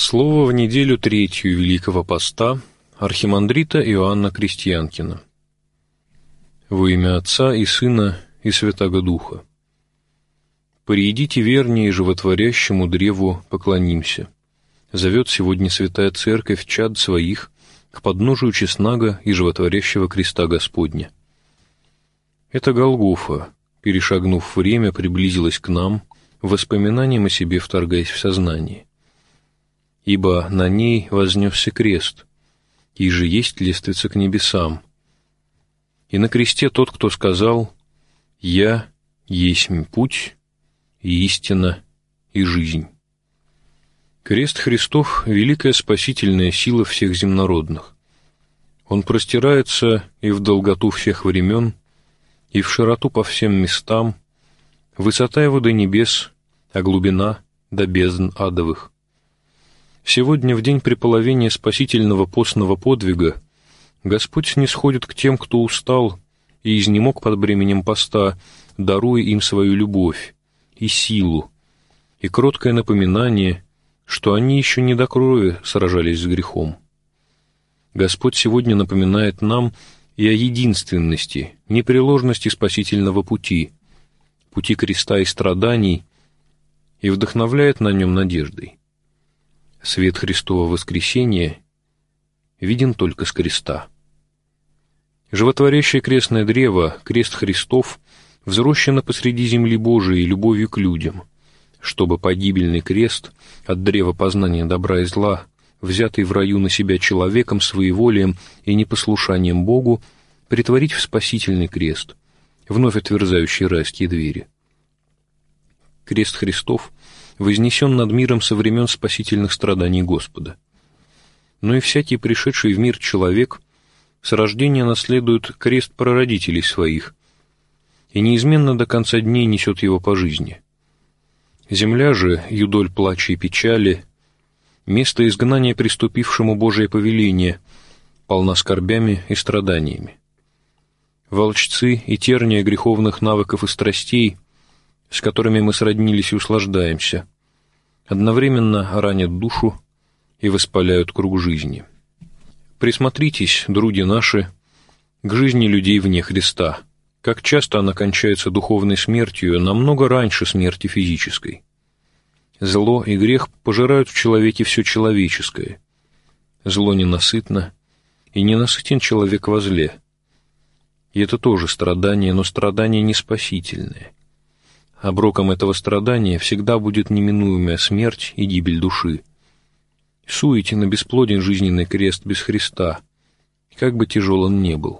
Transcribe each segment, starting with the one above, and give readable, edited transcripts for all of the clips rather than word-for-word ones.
Слово в неделю третью Великого Поста архимандрита Иоанна Крестьянкина. Во имя Отца и Сына и Святаго Духа. Приидите вернее животворящему древу поклонимся. Зовет сегодня Святая Церковь чад своих к подножию честного и животворящего креста Господня. Это Голгофа, перешагнув время, приблизилась к нам, воспоминанием о себе вторгаясь в сознание. Ибо на ней вознесся крест, и же есть лестница к небесам. И на кресте тот, кто сказал: «Я есть путь, и истина, и жизнь». Крест Христов — великая спасительная сила всех земнородных. Он простирается и в долготу всех времен, и в широту по всем местам, высота его до небес, а глубина до бездн адовых. Сегодня, в день преполовения спасительного постного подвига, Господь снисходит к тем, кто устал и изнемог под бременем поста, даруя им свою любовь и силу, и кроткое напоминание, что они еще не до крови сражались с грехом. Господь сегодня напоминает нам и о единственности, непреложности спасительного пути, пути креста и страданий, и вдохновляет на нем надеждой. Свет Христова воскресения виден только с креста. Животворящее крестное древо, крест Христов, взрощено посреди земли Божией любовью к людям, чтобы погибельный крест от древа познания добра и зла, взятый в раю на себя человеком своеволием и непослушанием Богу, претворить в спасительный крест, вновь отверзающий райские двери. Крест Христов вознесен над миром со времен спасительных страданий Господа. Но и всякий пришедший в мир человек с рождения наследует крест прародителей своих и неизменно до конца дней несет его по жизни. Земля же, юдоль плача и печали, место изгнания приступившему Божие повеление, полна скорбями и страданиями. Волчцы и терния греховных навыков и страстей, с которыми мы сроднились и услаждаемся, одновременно ранят душу и воспаляют круг жизни. Присмотритесь, други наши, к жизни людей вне Христа, как часто она кончается духовной смертью намного раньше смерти физической. Зло и грех пожирают в человеке все человеческое. Зло ненасытно, и ненасытен человек во зле. И это тоже страдание, но страдание не спасительное. Оброком этого страдания всегда будет неминуемая смерть и гибель души. Суетен и бесплоден жизненный крест без Христа, как бы тяжел он ни был.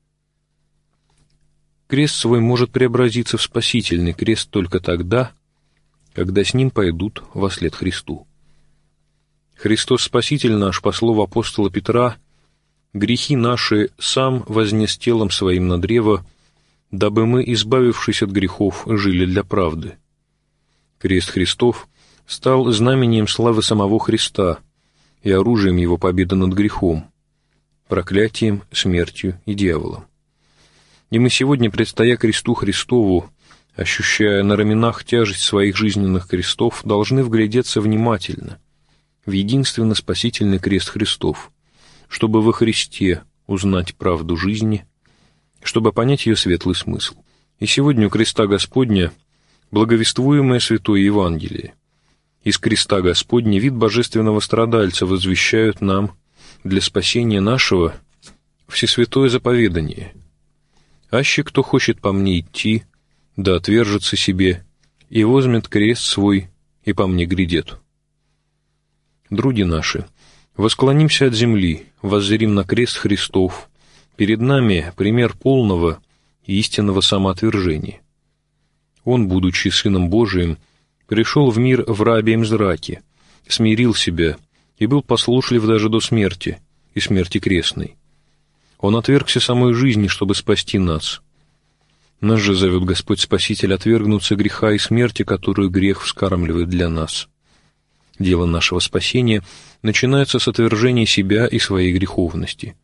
Крест свой может преобразиться в спасительный крест только тогда, когда с ним пойдут вослед Христу. Христос Спаситель наш, по слову апостола Петра, грехи наши сам вознес телом своим на древо, дабы мы, избавившись от грехов, жили для правды. Крест Христов стал знамением славы самого Христа и оружием его победы над грехом, проклятием, смертью и дьяволом. И мы сегодня, предстоя кресту Христову, ощущая на раменах тяжесть своих жизненных крестов, должны вглядеться внимательно в единственно спасительный крест Христов, чтобы во Христе узнать правду жизни, чтобы понять ее светлый смысл. И сегодня у креста Господня благовествуемое Святое Евангелие. Из креста Господня вид божественного страдальца возвещают нам для спасения нашего всесвятое заповедание. «Аще кто хочет по мне идти, да отвержется себе, и возьмет крест свой, и по мне грядет». Други наши, восклонимся от земли, воззрим на крест Христов. Перед нами пример полного и истинного самоотвержения. Он, будучи Сыном Божиим, пришел в мир в рабьем зраке, смирил себя и был послушлив даже до смерти и смерти крестной. Он отвергся самой жизни, чтобы спасти нас. Нас же зовет Господь Спаситель отвергнуться греха и смерти, которую грех вскармливает для нас. Дело нашего спасения начинается с отвержения себя и своей греховности.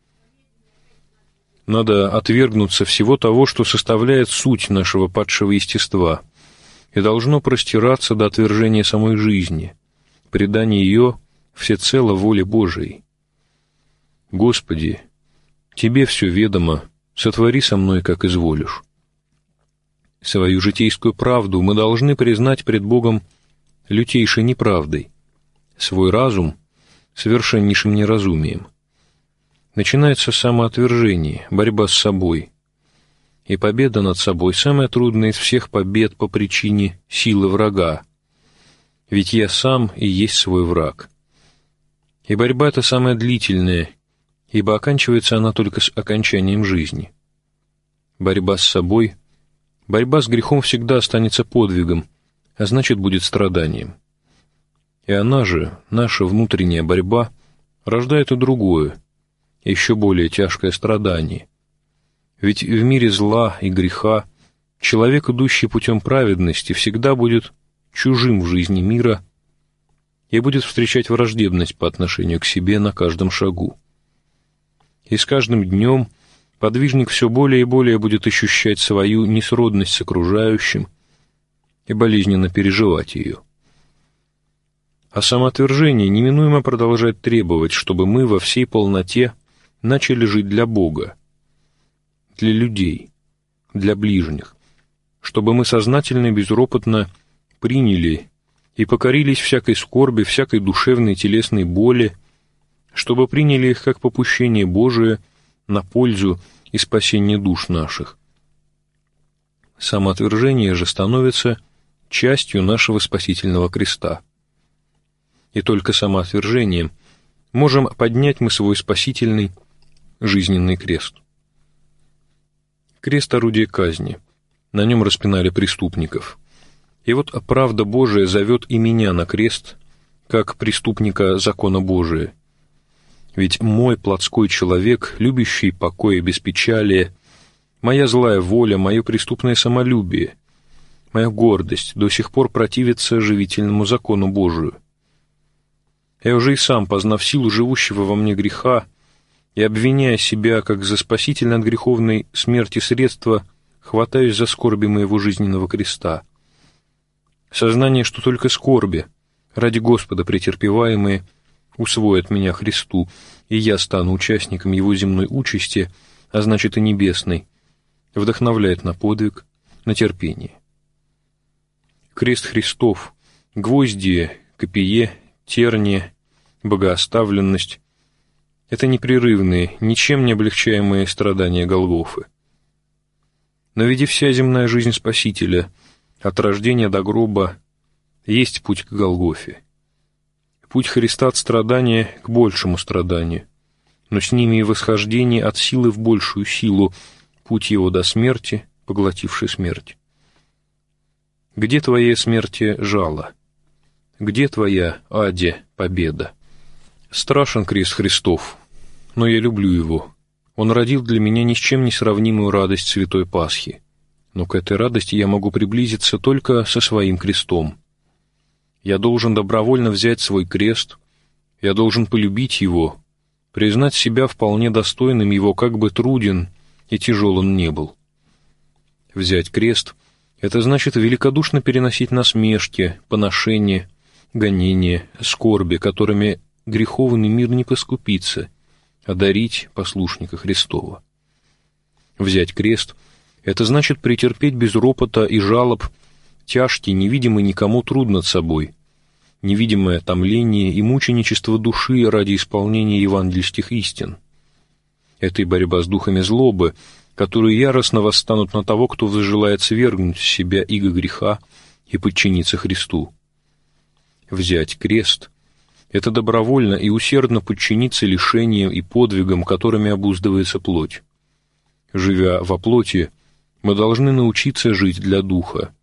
Надо отвергнуться всего того, что составляет суть нашего падшего естества, и должно простираться до отвержения самой жизни, предания ее всецело воле Божией. Господи, Тебе все ведомо, сотвори со мной, как изволишь. Свою житейскую правду мы должны признать пред Богом лютейшей неправдой, свой разум — совершеннейшим неразумием. Начинается самоотвержение, борьба с собой, и победа над собой — самая трудная из всех побед по причине силы врага, ведь я сам и есть свой враг. И борьба эта самая длительная, ибо оканчивается она только с окончанием жизни. Борьба с собой, борьба с грехом всегда останется подвигом, а значит, будет страданием. И она же, наша внутренняя борьба, рождает и другое, еще более тяжкое страдание. Ведь в мире зла и греха человек, идущий путем праведности, всегда будет чужим в жизни мира и будет встречать враждебность по отношению к себе на каждом шагу. И с каждым днем подвижник все более и более будет ощущать свою несродность с окружающим и болезненно переживать ее. А самоотвержение неминуемо продолжает требовать, чтобы мы во всей полноте начали жить для Бога, для людей, для ближних, чтобы мы сознательно и безропотно приняли и покорились всякой скорби, всякой душевной и телесной боли, чтобы приняли их как попущение Божие на пользу и спасение душ наших. Самоотвержение же становится частью нашего спасительного креста. И только самоотвержением можем поднять мы свой спасительный жизненный крест. Крест — орудие казни, на нем распинали преступников. И вот правда Божия зовет и меня на крест, как преступника закона Божия. Ведь мой плотской человек, любящий покой и беспечалие, моя злая воля, мое преступное самолюбие, моя гордость до сих пор противится живительному закону Божию. Я уже и сам, познав силу живущего во мне греха и обвиняя себя как за спасительно от греховной смерти средства, хватаюсь за скорби моего жизненного креста. Сознание, что только скорби, ради Господа претерпеваемые, усвоят меня Христу, и я стану участником Его земной участи, а значит и небесной, вдохновляет на подвиг, на терпение. Крест Христов, гвоздие, копье, терния, богооставленность — это непрерывные, ничем не облегчаемые страдания Голгофы. Но ведь и вся земная жизнь Спасителя, от рождения до гроба, есть путь к Голгофе. Путь Христа от страдания к большему страданию, но с ними и восхождение от силы в большую силу, путь Его до смерти, поглотившей смерть. Где твоя смерти жало? Где твоя, Аде, победа? Страшен крест Христов, но я люблю его. Он родил для меня ни с чем не сравнимую радость Святой Пасхи. Но к этой радости я могу приблизиться только со своим крестом. Я должен добровольно взять свой крест, я должен полюбить его, признать себя вполне достойным его, как бы труден и тяжел он не был. Взять крест — это значит великодушно переносить насмешки, поношения, гонения, скорби, которыми греховный мир не поскупится, одарить послушника Христова. Взять крест — это значит претерпеть без ропота и жалоб тяжкий, невидимый никому труд над собой, невидимое томление и мученичество души ради исполнения евангельских истин. Это и борьба с духами злобы, которые яростно восстанут на того, кто возжелает свергнуть с себя иго греха и подчиниться Христу. Взять крест — это добровольно и усердно подчиниться лишениям и подвигам, которыми обуздывается плоть. Живя во плоти, мы должны научиться жить для духа.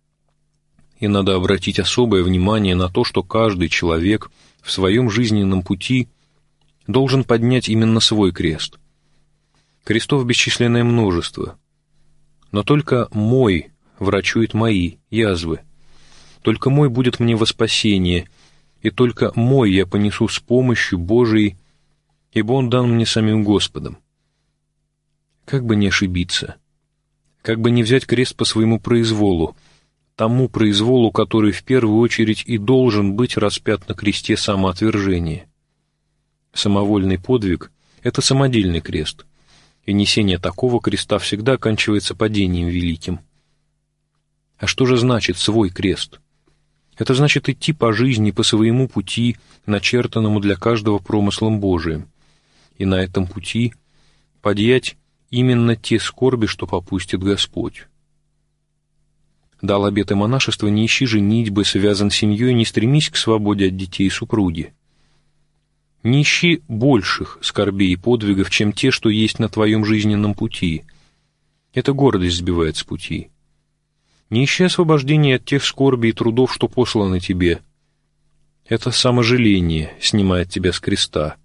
И надо обратить особое внимание на то, что каждый человек в своем жизненном пути должен поднять именно свой крест. Крестов бесчисленное множество, но только мой врачует мои язвы, только мой будет мне во спасение, и только мой я понесу с помощью Божией, ибо он дан мне самим Господом. Как бы не ошибиться, как бы не взять крест по своему произволу, тому произволу, который в первую очередь и должен быть распят на кресте самоотвержения. Самовольный подвиг — это самодельный крест, и несение такого креста всегда оканчивается падением великим. А что же значит свой крест? Это значит идти по жизни, по своему пути, начертанному для каждого промыслом Божиим, и на этом пути подъять именно те скорби, что попустит Господь. Дал обеты монашества: не ищи женитьбы, связан семьей, не стремись к свободе от детей и супруги. Не ищи больших скорбей и подвигов, чем те, что есть на твоем жизненном пути. Это гордость сбивает с пути. Не ищи освобождения от тех скорбей и трудов, что посланы тебе. Это саможаление снимает тебя с креста.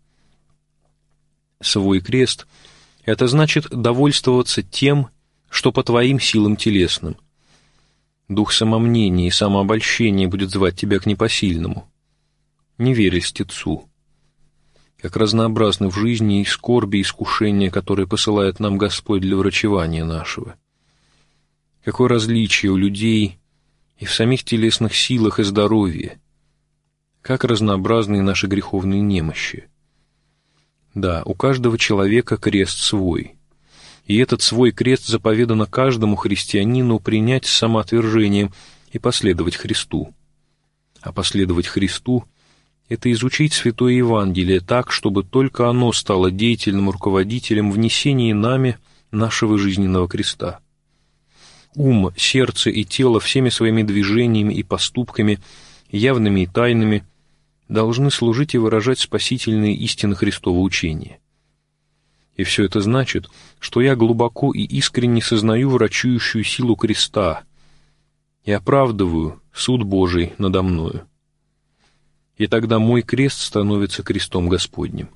Свой крест — это значит довольствоваться тем, что по твоим силам телесным. Дух самомнения и самообольщения будет звать тебя к непосильному. Не верь льстецу. Как разнообразны в жизни и скорби, и искушения, которые посылает нам Господь для врачевания нашего. Какое различие у людей и в самих телесных силах и здоровье. Как разнообразны наши греховные немощи. Да, у каждого человека крест свой. И этот свой крест заповедано каждому христианину принять с самоотвержением и последовать Христу. А последовать Христу — это изучить Святое Евангелие так, чтобы только оно стало деятельным руководителем в несении нами нашего жизненного креста. Ум, сердце и тело всеми своими движениями и поступками, явными и тайными, должны служить и выражать спасительные истины Христова учения. И все это значит, что я глубоко и искренне сознаю врачующую силу креста и оправдываю суд Божий надо мною. И тогда мой крест становится крестом Господним.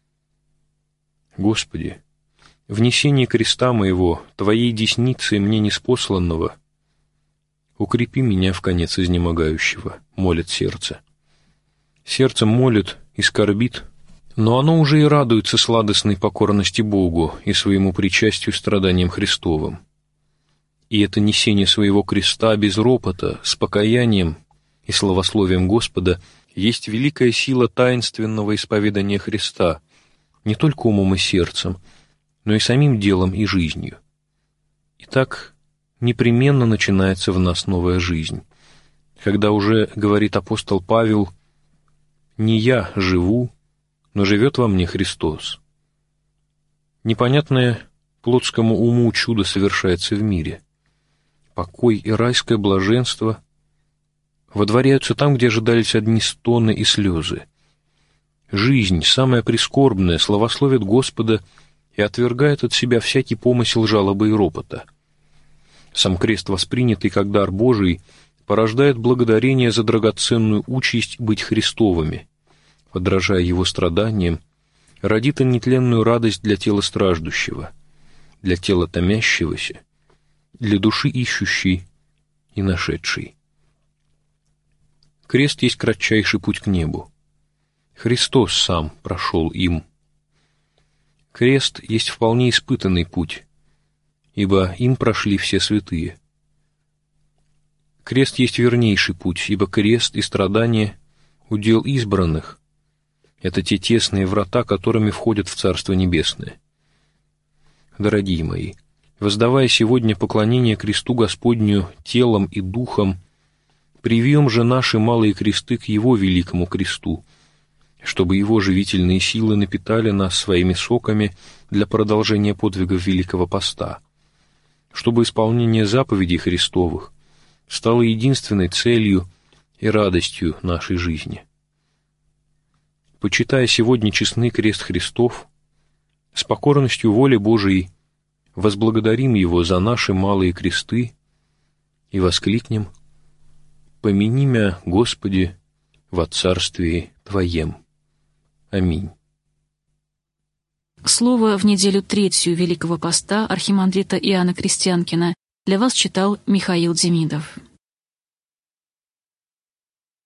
Господи, в несении креста моего, Твоей десницей мне ниспосланного, укрепи меня в конец изнемогающего, молит сердце. Сердце молит и скорбит, но оно уже и радуется сладостной покорности Богу и своему причастию страданиям Христовым. И это несение своего креста без ропота, с покаянием и славословием Господа есть великая сила таинственного исповедания Христа, не только умом и сердцем, но и самим делом и жизнью. И так непременно начинается в нас новая жизнь, когда уже, говорит апостол Павел, «Не я живу, но живет во мне Христос». Непонятное плотскому уму чудо совершается в мире. Покой и райское блаженство водворяются там, где ожидались одни стоны и слезы. Жизнь, самая прискорбная, славословит Господа и отвергает от себя всякий помысел жалобы и ропота. Сам крест, воспринятый как дар Божий, порождает благодарение за драгоценную участь быть Христовыми, подражая Его страданиям, родит и нетленную радость для тела страждущего, для тела томящегося, для души ищущей и нашедшей. Крест есть кратчайший путь к небу. Христос сам прошел им. Крест есть вполне испытанный путь, ибо им прошли все святые. Крест есть вернейший путь, ибо крест и страдания — удел избранных. Это те тесные врата, которыми входят в Царство Небесное. Дорогие мои, воздавая сегодня поклонение кресту Господню телом и духом, привьем же наши малые кресты к Его великому кресту, чтобы Его живительные силы напитали нас своими соками для продолжения подвигов Великого Поста, чтобы исполнение заповедей Христовых стало единственной целью и радостью нашей жизни. Почитая сегодня честный крест Христов, с покорностью воли Божией возблагодарим Его за наши малые кресты и воскликнем: «Помяни мя, Господи, во Царствии Твоем». Аминь. Слово в неделю третью Великого Поста архимандрита Иоанна Крестьянкина для вас читал Михаил Демидов.